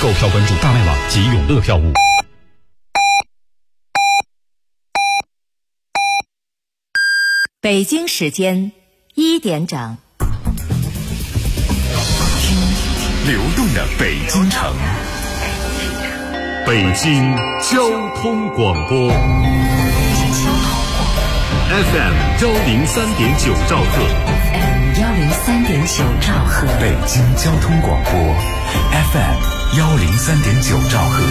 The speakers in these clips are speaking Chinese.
购票关注大麦网及永乐票务。 北京时间1点整。 流动的北京城，北京交通广播 FM 103.9兆赫， 103.9兆赫， 北京交通广播 FM 103.9兆赫。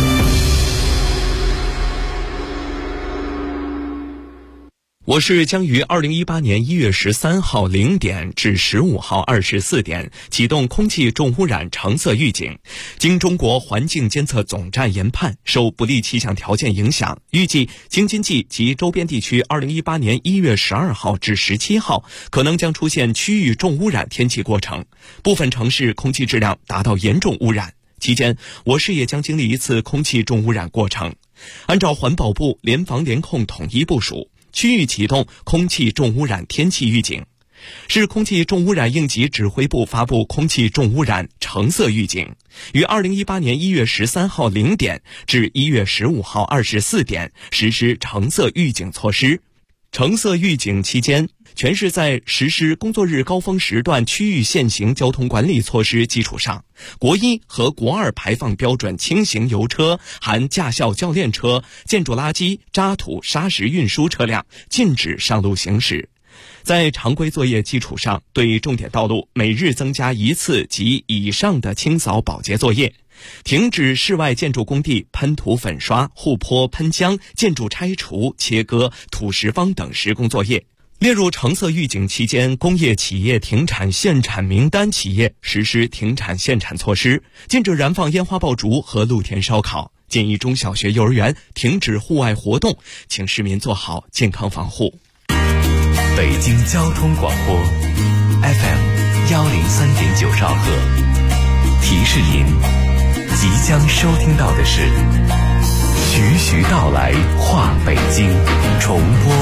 我是将于2018年1月13号0点至15号24点启动空气重污染橙色预警。经中国环境监测总站研判，受不利气象条件影响，预计京津冀及周边地区2018年1月12号至17号可能将出现区域重污染天气过程，部分城市空气质量达到严重污染。期间，我市也将经历一次空气重污染过程。按照环保部联防联控统一部署，区域启动空气重污染天气预警。市空气重污染应急指挥部发布空气重污染橙色预警，于2018年1月13号0点至1月15号24点实施橙色预警措施。橙色预警期间，全市在实施工作日高峰时段区域限行交通管理措施基础上，国1和国2排放标准轻型油车含驾校教练车、建筑垃圾、渣土、砂石运输车辆禁止上路行驶。在常规作业基础上，对重点道路每日增加1次及以上的清扫保洁作业，停止室外建筑工地喷涂粉刷、护坡喷浆、建筑拆除、切割、土石方等施工作业。列入橙色预警期间，工业企业停产限产名单企业实施停产限产措施，禁止燃放烟花爆竹和露天烧烤，建议中小学幼儿园停止户外活动，请市民做好健康防护。 北京交通广播 FM 103.9兆赫，提示您即将收听到的是徐徐道来话北京重播。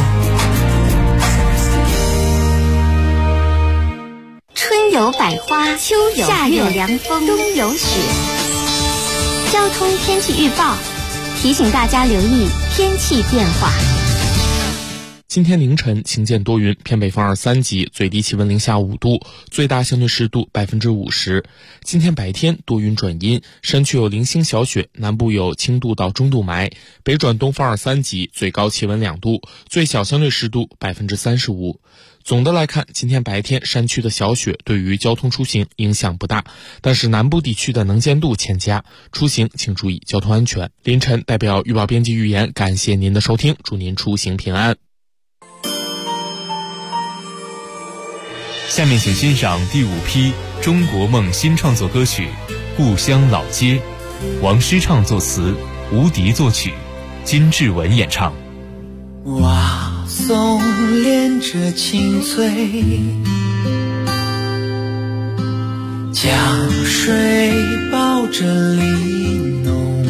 春有百花，秋有夏有凉风，冬有雪。交通天气预报提醒大家留意天气变化。 今天凌晨晴间多云，偏北风2-3级，最低气温零下5度，最大相对湿度50%。今天白天多云转阴，山区有零星小雪，南部有轻度到中度霾，北转东风2-3级，最高气温2度，最小相对湿度35%。总的来看，今天白天山区的小雪对于交通出行影响不大，但是南部地区的能见度欠佳，出行请注意交通安全。凌晨代表预报编辑预言，感谢您的收听，祝您出行平安。 下面请欣赏第5批中国梦新创作歌曲《故乡老街》，王诗畅作词，吴迪作曲，金志文演唱。 瓦松连着青翠，江水抱着玲珑，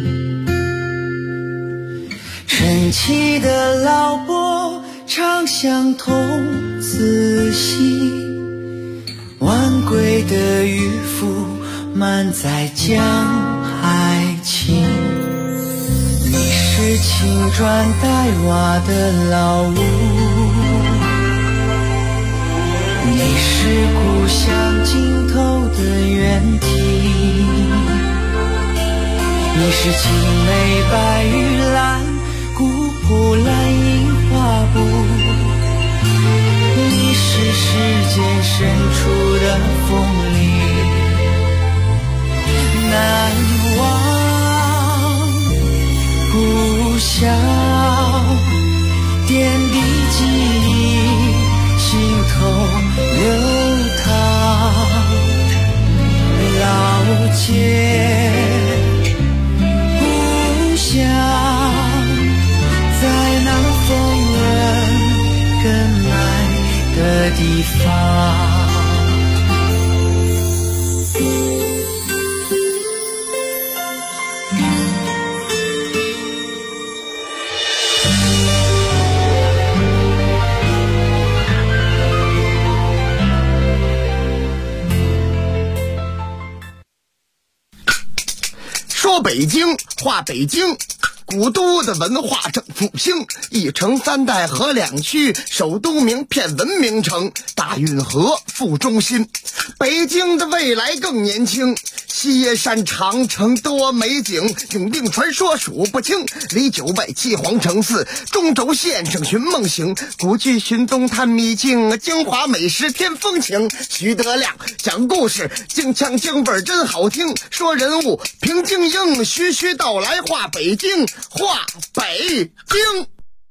晨起的老伯唱相童子戏，晚归的渔夫满载江海情。你是青砖黛瓦的老屋，你是故乡尽头的原地，你是青梅白玉兰古朴蓝印花布，你是世间深处的风铃，难忘故乡点滴记忆，心头流淌。老街故乡，在那风人更爱的地方。 描北京，画北京古都的文化正复兴，一城三代河两区，首都名片文明城，大运河副中心。北京的未来更年轻，西耶山长城多美景，永定传说数不清，离九外七皇城寺，中轴线上寻梦行，古剧寻东探秘境，京华美食添风情。徐德亮讲故事，京腔京味真好听，说人物评京英，徐徐道来画北京，画北京。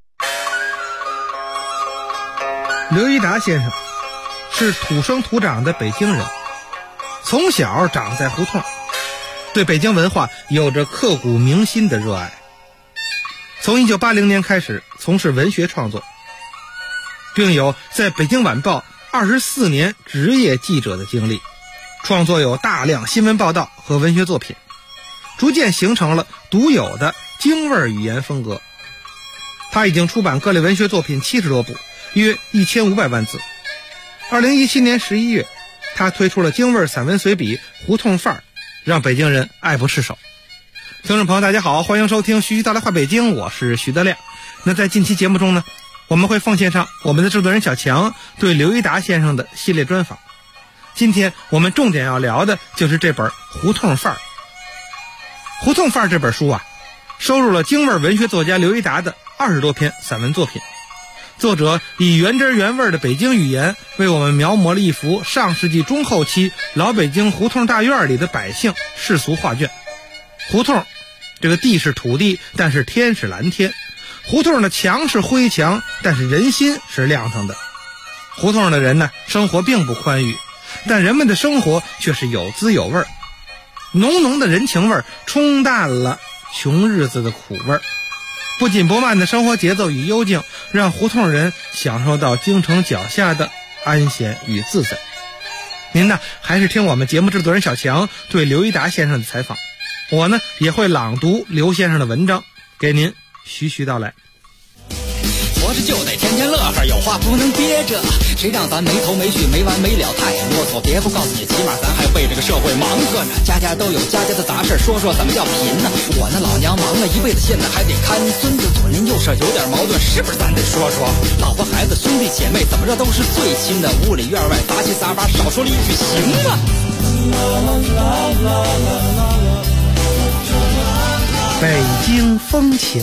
刘一达先生是土生土长的北京人，从小长在胡同，对北京文化有着刻骨铭心的热爱。从1980年开始从事文学创作，并有在北京晚报24年职业记者的经历，创作有大量新闻报道和文学作品，逐渐形成了独有的京味语言风格。他已经出版各类文学作品70多部，约1500万字。2017年11月，他推出了京味散文随笔《胡同范儿》，让北京人爱不释手。听众朋友大家好，欢迎收听徐徐道来话北京，我是徐德亮。那在近期节目中呢，我们会奉献上我们的制作人小强对刘一达先生的系列专访。今天我们重点要聊的就是这本《胡同范儿》。《胡同范儿》这本书啊，收录了京味文学作家刘一达的20多篇散文作品。作者以原汁原味的北京语言为我们描摹了一幅上世纪中后期老北京胡同大院里的百姓世俗画卷。胡同这个地是土地，但是天是蓝天；胡同的墙是灰墙，但是人心是亮堂的。胡同的人呢，生活并不宽裕，但人们的生活却是有滋有味儿。浓浓的人情味儿冲淡了穷日子的苦味儿。不紧不慢的生活节奏与幽静，让胡同人享受到京城脚下的安闲与自在。您呢，还是听我们节目制作人小强对刘一达先生的采访，我呢也会朗读刘先生的文章，给您徐徐道来。 活着就得天天乐呵，有话不能憋着，谁让咱没头没绪没完没了太啰嗦。别不告诉你，起码咱还为这个社会忙活呢。家家都有家家的杂事，说说怎么叫贫呢？我那老娘忙了一辈子，现在还得看孙子，左邻右舍有点矛盾，是不是咱得说说？老婆孩子兄弟姐妹怎么着都是最亲的，屋里院外杂七杂八，少说了一句行吗？ 北京风情。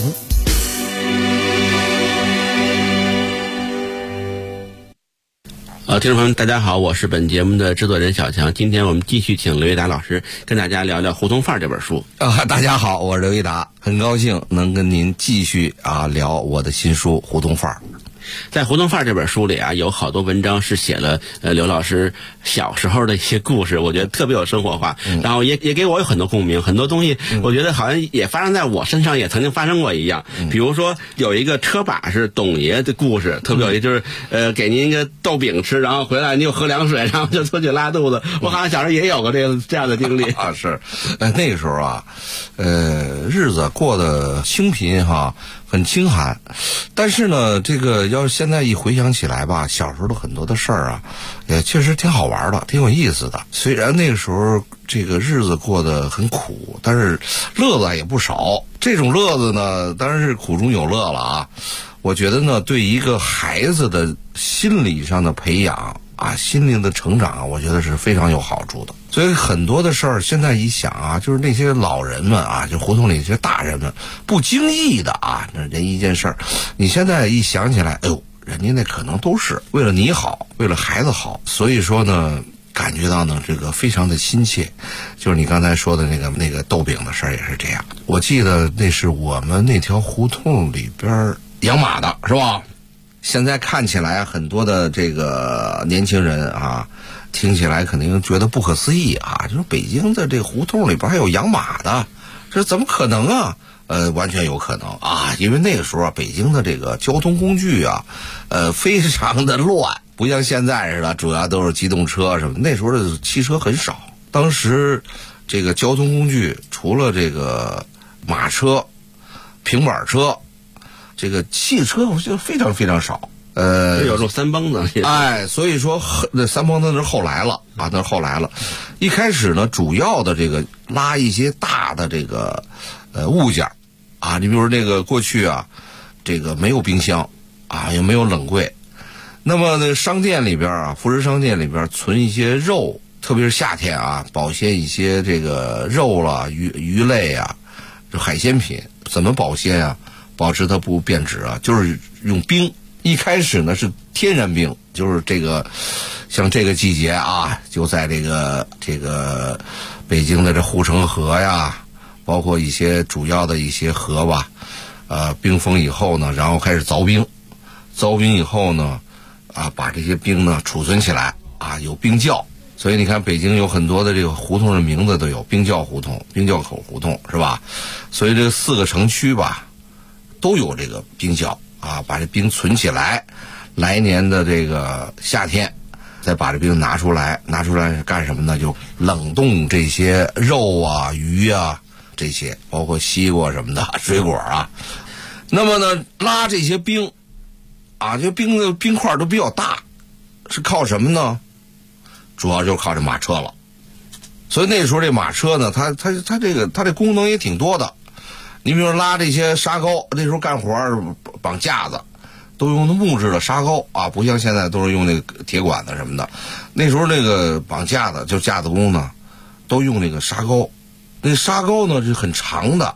听众朋友们大家好，我是本节目的制作人小强。今天我们继续请刘一达老师跟大家聊聊《胡同范儿》这本书。 大家好，我是刘一达，很高兴能跟您继续聊我的新书《胡同范儿》。 在《胡同范儿》这本书里啊，有好多文章是写了刘老师小时候的一些故事，我觉得特别有生活化，然后也给我有很多共鸣，很多东西我觉得好像也发生在我身上，也曾经发生过一样。比如说有一个车把是董爷的故事，特别有意思，就是给您一个豆饼吃，然后回来您又喝凉水，然后就出去拉肚子。我好像小时候也有过这样的经历是，那个时候啊，日子过得清贫很清寒，但是呢，这个要是现在一回想起来吧，小时候的很多的事儿也确实挺好玩的，挺有意思的。虽然那个时候这个日子过得很苦，但是乐子也不少。这种乐子呢，当然是苦中有乐了我觉得呢，对一个孩子的心理上的培养心灵的成长我觉得是非常有好处的。所以很多的事儿现在一想就是那些老人们就胡同里这些大人们不经意的那人一件事儿，你现在一想起来，哎呦，人家那可能都是为了你好，为了孩子好。所以说呢，感觉到呢这个非常的亲切。就是你刚才说的那个豆饼的事儿也是这样。我记得那是我们那条胡同里边养马的，是吧？现在看起来很多的这个年轻人听起来肯定觉得不可思议就是北京的这个胡同里边还有养马的，这怎么可能啊？完全有可能因为那个时候北京的这个交通工具非常的乱，不像现在似的主要都是机动车什么，那时候的汽车很少。当时这个交通工具除了这个马车、平板车，这个汽车我觉得非常非常少。 有种三蹦子， 所以说那三蹦子是后来了那是后来了。一开始呢，主要的这个拉一些大的这个物件啊，你比如说这个过去啊，这个没有冰箱啊，也没有冷柜，那么呢商店里边啊，服饰商店里边存一些肉，特别是夏天啊，保鲜一些这个肉了、鱼类啊，这海鲜品怎么保鲜啊？保持它不变质啊，就是用冰。一开始呢是天然冰，就是这个像这个季节啊，就在这个北京的这护城河呀，包括一些主要的一些河吧，冰封以后呢，然后开始凿冰，凿冰以后呢，把这些冰呢储存起来啊，有冰窖。所以你看北京有很多的这个胡同的名字都有冰窖胡同、冰窖口胡同，是吧？所以这4个城区吧都有这个冰窖啊，把这冰存起来，来年的这个夏天再把这冰拿出来是干什么呢？就冷冻这些肉啊、鱼啊，这些包括西瓜什么的水果啊。那么呢拉这些冰啊，这冰的冰块都比较大，是靠什么呢？主要就是靠这马车了。所以那时候这马车呢，它这功能也挺多的。你比如说拉这些沙膏，那时候干活绑架子都用的木质的沙膏啊，不像现在都是用那个铁管子什么的。那时候那个绑架子就架子工呢都用那个沙膏。那沙膏呢是很长的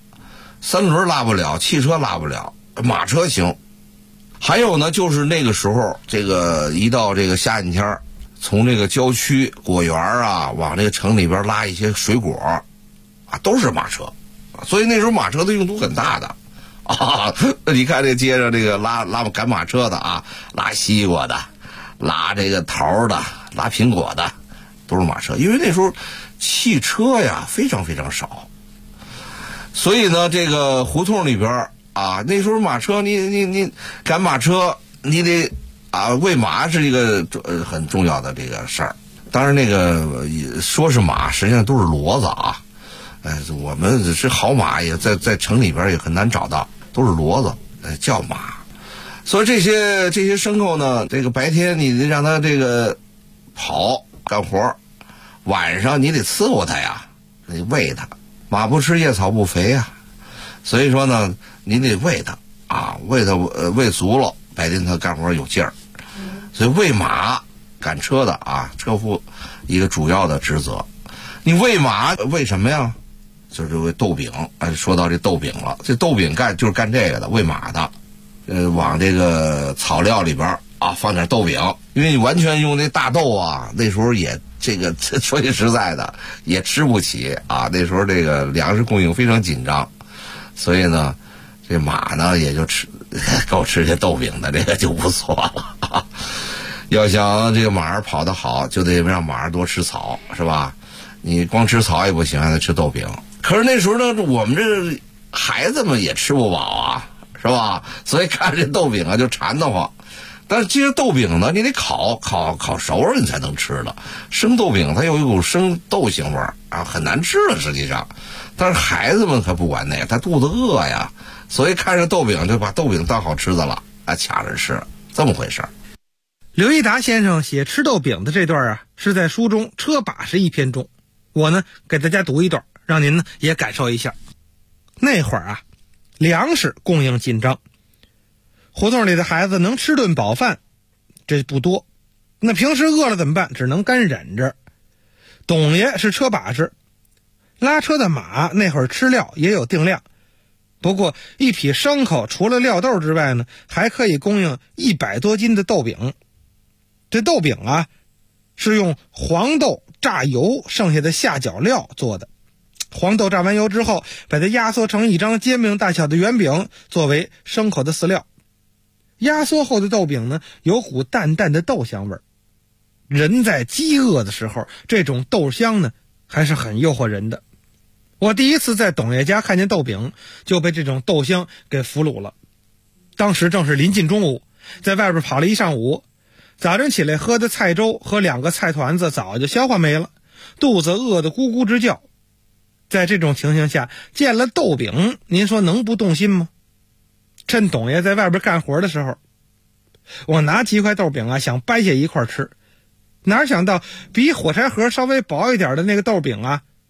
，3轮拉不了，汽车拉不了，马车行。还有呢就是那个时候这个一到这个夏天，从这个郊区果园啊往这个城里边拉一些水果啊，都是马车。所以那时候马车的用途很大的啊！你看这街上这个拉赶马车的啊，拉西瓜的，拉这个桃的，拉苹果的，都是马车。因为那时候汽车呀非常非常少，所以呢这个胡同里边啊，那时候马车你赶马车，你得喂马是一个很重要的这个事儿。当然那个说是马，实际上都是骡子啊。我们是好马也在城里边也很难找到，都是骡子，叫马。所以这些牲口呢，这个白天你得让它这个跑干活，晚上你得伺候它呀，你喂它。马不吃夜草不肥呀，所以说呢，你得喂它啊，喂它喂足了，白天它干活有劲儿。所以喂马赶车的啊，车夫一个主要的职责。你喂马喂什么呀？就是喂豆饼。说到这豆饼了，这豆饼就是干这个的，喂马的。往这个草料里边啊放点豆饼，因为你完全用那大豆啊，那时候也这个说句实在的也吃不起啊。那时候这个粮食供应非常紧张，所以呢，这马呢也就够吃这豆饼的，这个就不错了啊。要想这个马儿跑得好，就得让马儿多吃草，是吧？你光吃草也不行，还得吃豆饼。可是那时候呢，我们这孩子们也吃不饱啊，是吧？所以看这豆饼啊就馋得慌。但是这些豆饼呢，你得烤熟了你才能吃的。生豆饼它有一股生豆腥味儿啊，很难吃的实际上。但是孩子们可不管那个，他肚子饿呀，所以看着豆饼就把豆饼当好吃的了啊，抢着吃，这么回事儿。 刘一达先生写吃豆饼的这段啊，是在书中《车把式》一篇中。我呢给大家读一段，让您呢也感受一下。那会儿啊，粮食供应紧张，胡同里的孩子能吃顿饱饭这不多，那平时饿了怎么办？只能干忍着。董爷是车把式，拉车的马那会儿吃料也有定量，不过一匹牲口除了料豆之外呢，还可以供应100多斤的豆饼。这豆饼啊是用黄豆榨油剩下的下脚料做的。黄豆榨完油之后，把它压缩成一张煎饼大小的圆饼，作为牲口的饲料。压缩后的豆饼呢，有股淡淡的豆香味儿。人在饥饿的时候，这种豆香呢还是很诱惑人的。我第一次在董爷家看见豆饼，就被这种豆香给俘虏了。当时正是临近中午，在外边跑了一上午，早晨起来喝的菜粥和2个菜团子早就消化没了，肚子饿得咕咕直叫。在这种情形下，见了豆饼，您说能不动心吗？趁董爷在外边干活的时候，我拿几块豆饼啊想掰下一块吃，哪想到比火柴盒稍微薄一点的那个豆饼啊，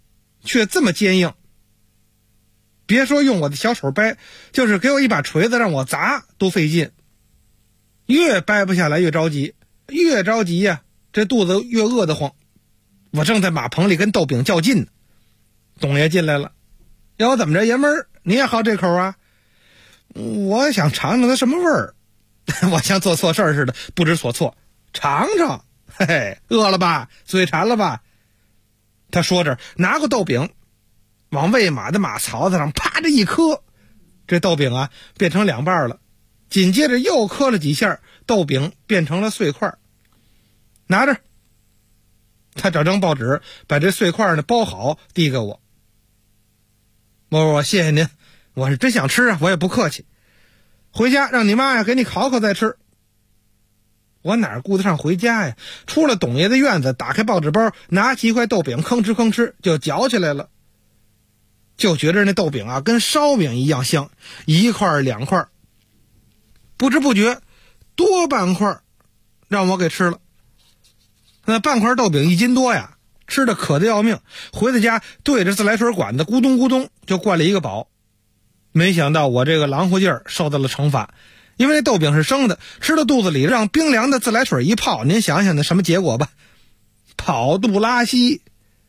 却这么坚硬，别说用我的小手掰，就是给我一把锤子让我砸都费劲，越掰不下来越着急，越着急呀，这肚子越饿得慌。我正在马棚里跟豆饼较劲呢，董爷进来了，要我怎么着，爷们儿你也好这口啊？我想尝尝它什么味儿。我像做错事似的不知所措，尝尝，嘿嘿，饿了吧，嘴馋了吧？他说着拿过豆饼往喂马的马槽子上啪着一磕，这豆饼啊变成两半了，紧接着又磕了几下，豆饼变成了碎块。拿着，他找张报纸把这碎块呢包好递给我。我谢谢您，我是真想吃啊，我也不客气，回家让你妈呀给你烤烤再吃。我哪顾得上回家呀，出了董爷的院子，打开报纸包，拿起一块豆饼吭哧吭哧就嚼起来了。就觉着那豆饼啊跟烧饼一样香，一块两块，不知不觉多半块让我给吃了。那半块豆饼1斤多呀，吃的渴得要命，回到家对着自来水管子咕咚咕咚就灌了一个饱。没想到我这个狼乎劲儿受到了惩罚，因为那豆饼是生的，吃到肚子里让冰凉的自来水一泡，您想想那什么结果吧？跑肚拉稀。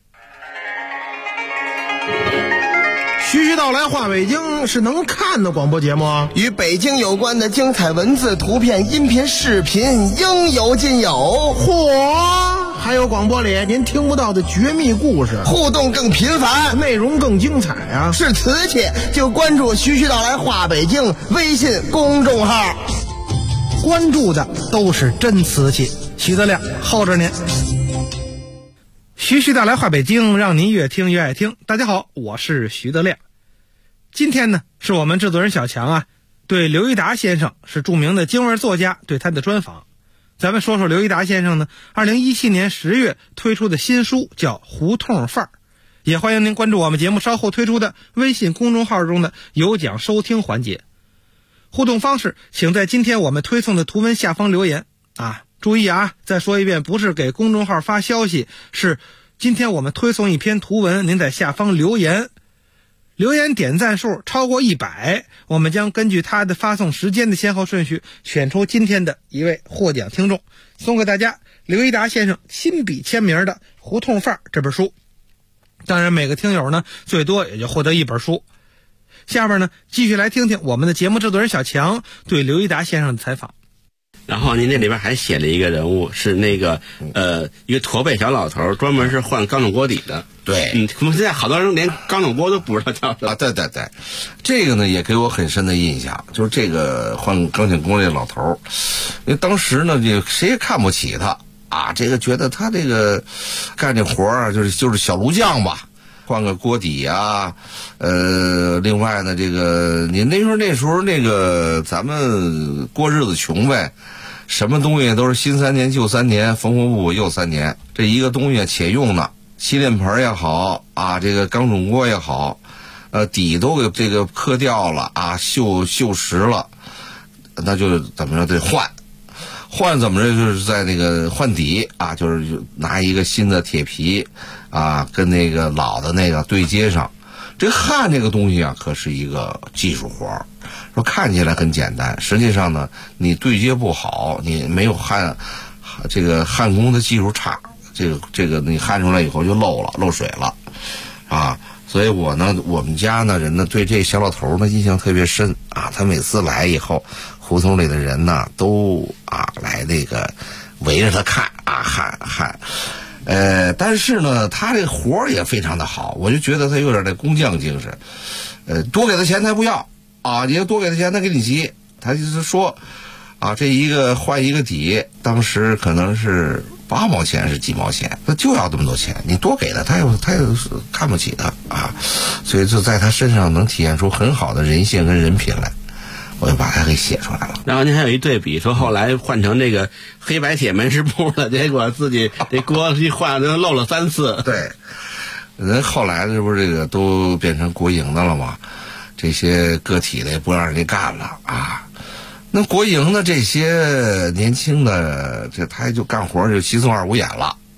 徐徐道来话北京是能看的广播节目啊， 与北京有关的精彩文字、图片、音频、视频应有尽有。 嚯，还有广播里您听不到的绝密故事， 互动更频繁， 内容更精彩啊！ 是瓷器就关注徐徐道来话北京微信公众号， 关注的都是真瓷器。徐德亮候着您。徐徐道来话北京，让您越听越爱听。大家好，我是徐德亮。今天呢，是我们制作人小强啊，对刘一达先生是著名的京味作家对他的专访。咱们说说刘一达先生呢，2017年10月推出的新书叫《胡同范儿》，也欢迎您关注我们节目稍后推出的微信公众号中的有奖收听环节。互动方式，请在今天我们推送的图文下方留言啊。注意啊，再说一遍，不是给公众号发消息，是今天我们推送一篇图文，您在下方留言，留言点赞数超过100，我们将根据他的发送时间的先后顺序，选出今天的一位获奖听众，送给大家刘一达先生亲笔签名的《胡同范儿》这本书。当然每个听友呢，最多也就获得一本书。下边呢，继续来听听我们的节目制作人小强对刘一达先生的采访。 然后您那里边还写了一个人物，是那个一个驼背小老头，专门是换钢种锅底的。 对， 现在好多人连钢种锅都不知道叫什么。 对，这个呢也给我很深的印象，就是这个换钢种锅这老头，因为当时呢就谁也看不起他啊，这个觉得他这个干这活啊，就是小炉匠吧。换个锅底啊，另外呢，这个你那时候那个咱们过日子穷呗，什么东西都是新3年旧3年，缝缝补补又3年。这一个东西且用呢，洗脸盆也好啊，这个钢种锅也好，底都给这个磕掉了啊，锈蚀了，那就怎么着得换怎么着，就是在那个换底啊，就是拿一个新的铁皮啊，跟那个老的那个对接上。这焊这个东西啊，可是一个技术活儿，说看起来很简单，实际上呢，你对接不好，你没有这个焊工的技术差，这个你焊出来以后就漏水了啊。所以我们家呢人呢对这小老头呢印象特别深啊，他每次来以后，胡同里的人呢都来那个围着他看啊焊。但是呢他这个活儿也非常的好，我就觉得他有点那工匠精神。多给他钱他不要啊，你要多给他钱他给你急，他就是说啊，这一个换一个底，当时可能是8毛钱是几毛钱，他就要这么多钱，你多给他又看不起他啊，所以就在他身上能体现出很好的人性跟人品来，我就把它给写出来了。 然后您还有一对比，说后来换成这个黑白铁门市部了，结果自己这锅一换就漏了3次。 对，人后来这不是这个都变成国营的了吗？这些个体的也不让人家干了啊。那国营的这些年轻的，他就干活就稀松2五眼了。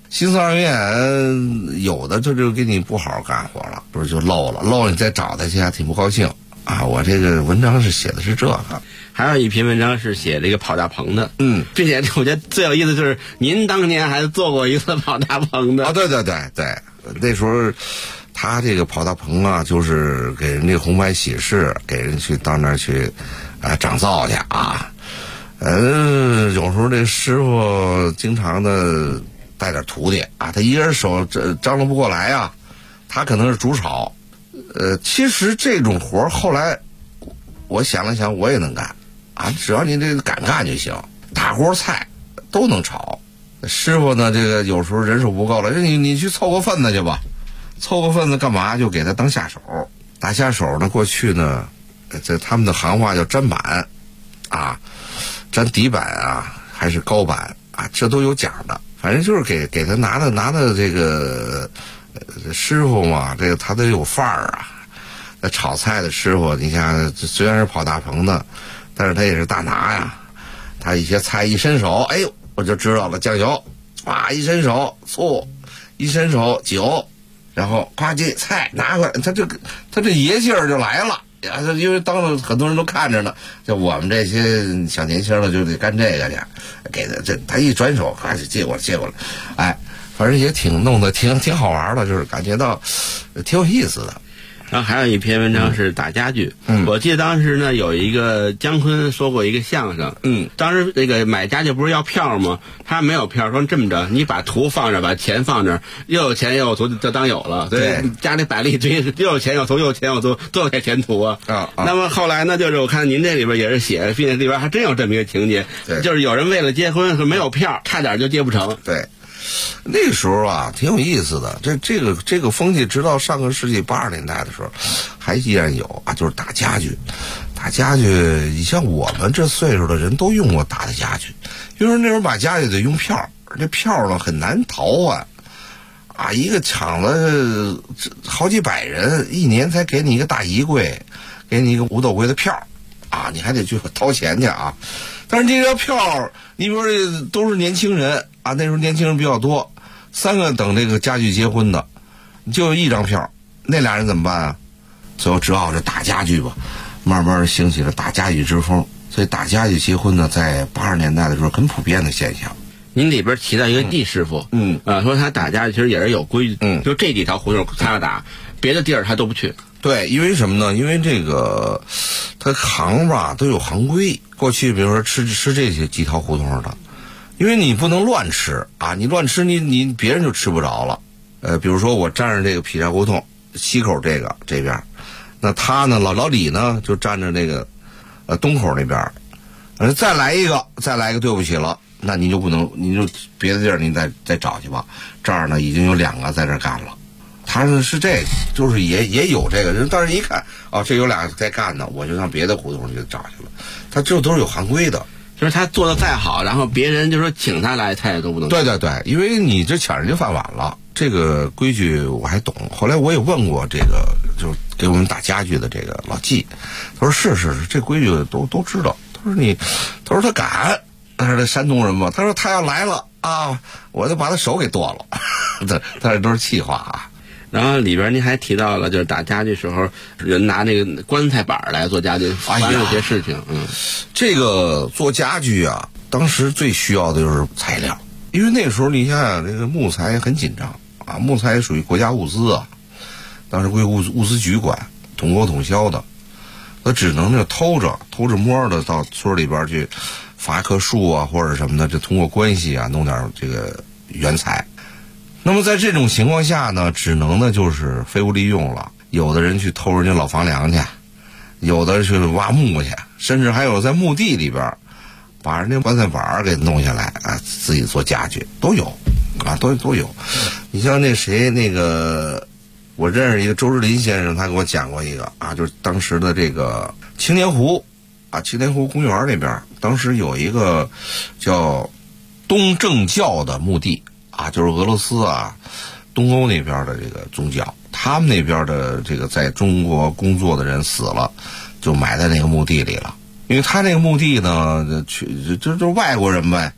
新四二院有的这就给你不好好干活了，不是就漏了，你再找他去还挺不高兴啊。我这个文章是写的是这个。 还有一篇文章是写这个跑大棚的，并且我觉得最有意思就是您当年还做过一次跑大棚的。 对，那时候他这个跑大棚啊，就是给人家红白喜事，给人去到那儿去长灶去啊。有时候这师傅经常的带点徒弟啊，他一个人手张罗不过来啊，他可能是主炒。其实这种活后来我想了想，我也能干啊，只要你这个敢干就行，大锅菜都能炒。师傅呢，这个有时候人手不够了，你去凑个份子去吧，凑个份子干嘛？就给他当下手。打下手呢，过去呢，这他们的行话叫砧板啊，砧底板啊，还是高板啊，这都有讲的。反正就是给他拿的这个师傅嘛，这个他得有范儿啊。那炒菜的师傅，你看虽然是跑大棚的，但是他也是大拿呀。他一些菜一伸手，哎呦，我就知道了，酱油，哇，一伸手醋，一伸手酒，然后呱唧菜拿过来，他这爷劲儿就来了呀！因为当着很多人都看着呢，就我们这些小年轻的就得干这个去，给他一转手，呱唧接过来，哎，反正也弄得挺好玩的，就是感觉到挺有意思的。 然后还有一篇文章是打家具，我记得当时呢有一个姜昆说过一个相声，当时这个买家具不是要票吗？他没有票，说这么着，你把图放着，把钱放着，又有钱又有图就当有了，对，家里摆了一堆又有钱有图又有钱有图，多有钱图啊！那么后来呢，就是我看您这里边也是写，并且里边还真有这么一个情节，就是有人为了结婚没有票，差点就结不成。 对。那个时候啊，挺有意思的。这个风气，直到上个世纪80年代的时候，还依然有啊。就是打家具，你像我们这岁数的人都用过打的家具，因为那时候把家具得用票，这票呢很难淘换啊。一个厂子好几百人，一年才给你一个大衣柜，给你一个五斗柜的票啊，你还得去掏钱去啊。但是这张票，你比如说这都是年轻人啊，那时候年轻人比较多，3个等这个家具结婚的，就有1张票，那俩人怎么办啊？最后只好是打家具吧，慢慢兴起了打家具之风。所以打家具结婚呢，在80年代的时候很普遍的现象。 您里边提到一个易师傅，说他打家具其实也是有规矩，就这几条胡同他要打，别的地儿他都不去。 对，因为什么呢？因为这个他行吧都有行规。过去比如说吃这些几条胡同的，因为你不能乱吃啊，你乱吃你别人就吃不着了。比如说我站着这个劈柴胡同西口这边，那他呢老李呢就站着那个东口那边，再来一个对不起了，那你就不能，你就别的地儿你再找去吧。这儿呢已经有2个在这干了。他是这个，就是也有这个人，但是一看这有2个在干呢，我就上别的胡同去找去了。他这都是有行规的， 就是他做的再好，然后别人就说请他来，他也都不能。 对，因为你这抢人家饭碗了，这个规矩我还懂。后来我也问过这个，就是给我们打家具的这个老纪，他说是，这规矩都知道。他说他敢，他说这山东人嘛，他说他要来了啊，我就把他手给剁了。但是都是气话啊。 然后里边您还提到了，就是打家具时候人拿那个棺材板来做家具，发生一些事情。 这个做家具啊，当时最需要的就是材料，因为那个时候你想想，这个木材很紧张啊，木材也属于国家物资啊，当时归物资局管，统购统销的，他只能就偷着摸的到村里边去伐一棵树啊，或者什么的，就通过关系啊弄点这个原材。那么在这种情况下呢，只能呢就是废物利用了。有的人去偷人家老房梁去，有的去挖木去，甚至还有在墓地里边把人家棺材板给弄下来啊，自己做家具都有啊，都有。你像那个我认识一个周志林先生，他给我讲过一个啊，就是当时的这个青年湖公园那边，当时有一个叫东正教的墓地啊，就是俄罗斯啊东欧那边的这个宗教，他们那边的这个在中国工作的人死了，就埋在那个墓地里了。因为他那个墓地呢，就是外国人呗，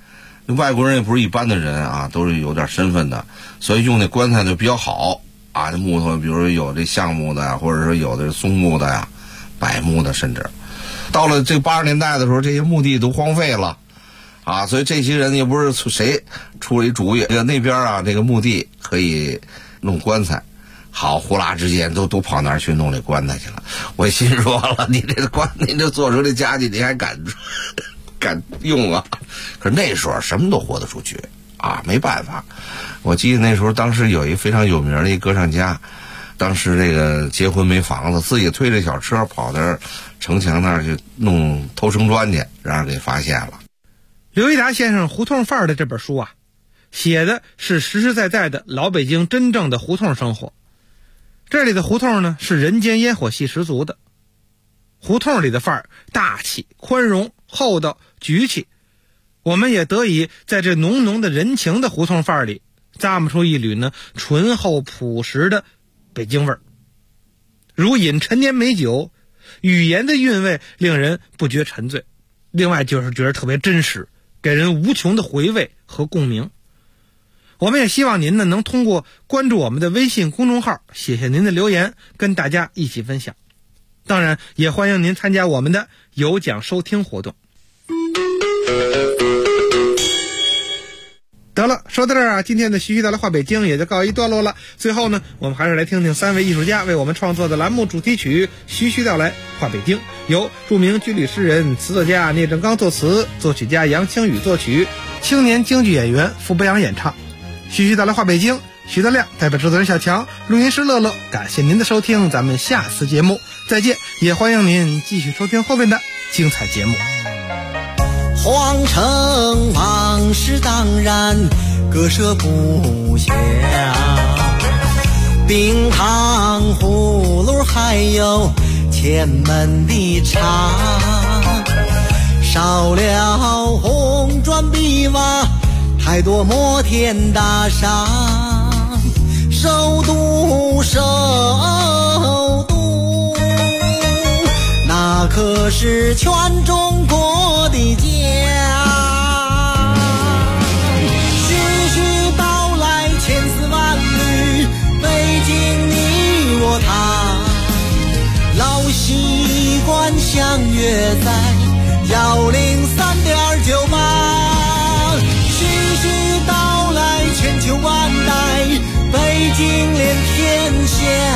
外国人也不是一般的人啊，都是有点身份的，所以用那棺材就比较好啊。这木头，比如说有这橡木的，或者说有的是松木的呀，柏木的，甚至到了这80年代的时候，这些墓地都荒废了啊，所以这些人也不是谁出了一主意，那边啊这个墓地可以弄棺材，好，呼啦之间都跑那儿去弄这棺材去了。我心说了，你这做出这家具，你还敢用啊？可是那时候什么都豁得出去啊，没办法。我记得那时候当时有一非常有名的一歌唱家，当时这个结婚没房子，自己推着小车跑那儿城墙那儿去弄偷生砖去，让人给发现了。 刘一达先生《胡同范儿》的这本书啊，写的是实实在在的老北京真正的胡同生活。这里的胡同呢，是人间烟火气十足的。胡同里的范儿大气、宽容、厚道、局气，我们也得以在这浓浓的人情的胡同范儿里咂摸出一缕呢醇厚朴实的北京味儿。如饮陈年美酒，语言的韵味令人不觉沉醉，另外就是觉得特别真实，给人无穷的回味和共鸣。我们也希望您呢能通过关注我们的微信公众号，写下您的留言，跟大家一起分享。当然也欢迎您参加我们的有奖收听活动。得了，说到这儿啊，今天的徐徐道来话北京也就告一段落了。最后呢，我们还是来听听3位艺术家为我们创作的栏目主题曲《徐徐道来话北京》，由著名军旅诗人、词作家聂正刚作词，作曲家杨清宇作曲，青年京剧演员傅博洋演唱。徐徐道来话北京，徐德亮代表制作人小强，录音师乐乐，感谢您的收听，咱们下次节目再见，也欢迎您继续收听后面的精彩节目。 皇城往事当然割舍不下，冰糖葫芦还有前门的茶，少了红砖碧瓦，太多摩天大厦，首都那可是全中国的家。徐徐道来千丝万缕，北京你我他，老习惯相约在103.98。徐徐道来千秋万代，北京连天下，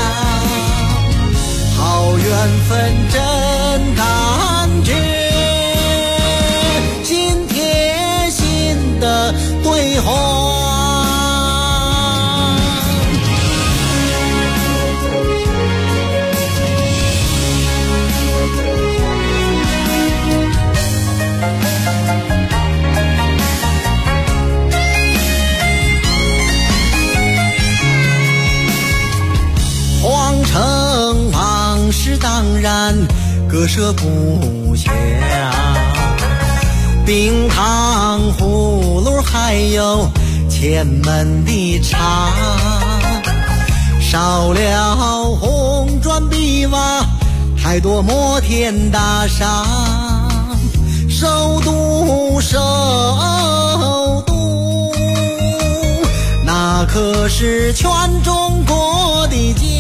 好缘分真感觉，心贴心的对话。皇城往事当然割舍不下，冰糖葫芦还有前门的茶，少了红砖碧瓦，太多摩天大厦，首都那可是全中国的家。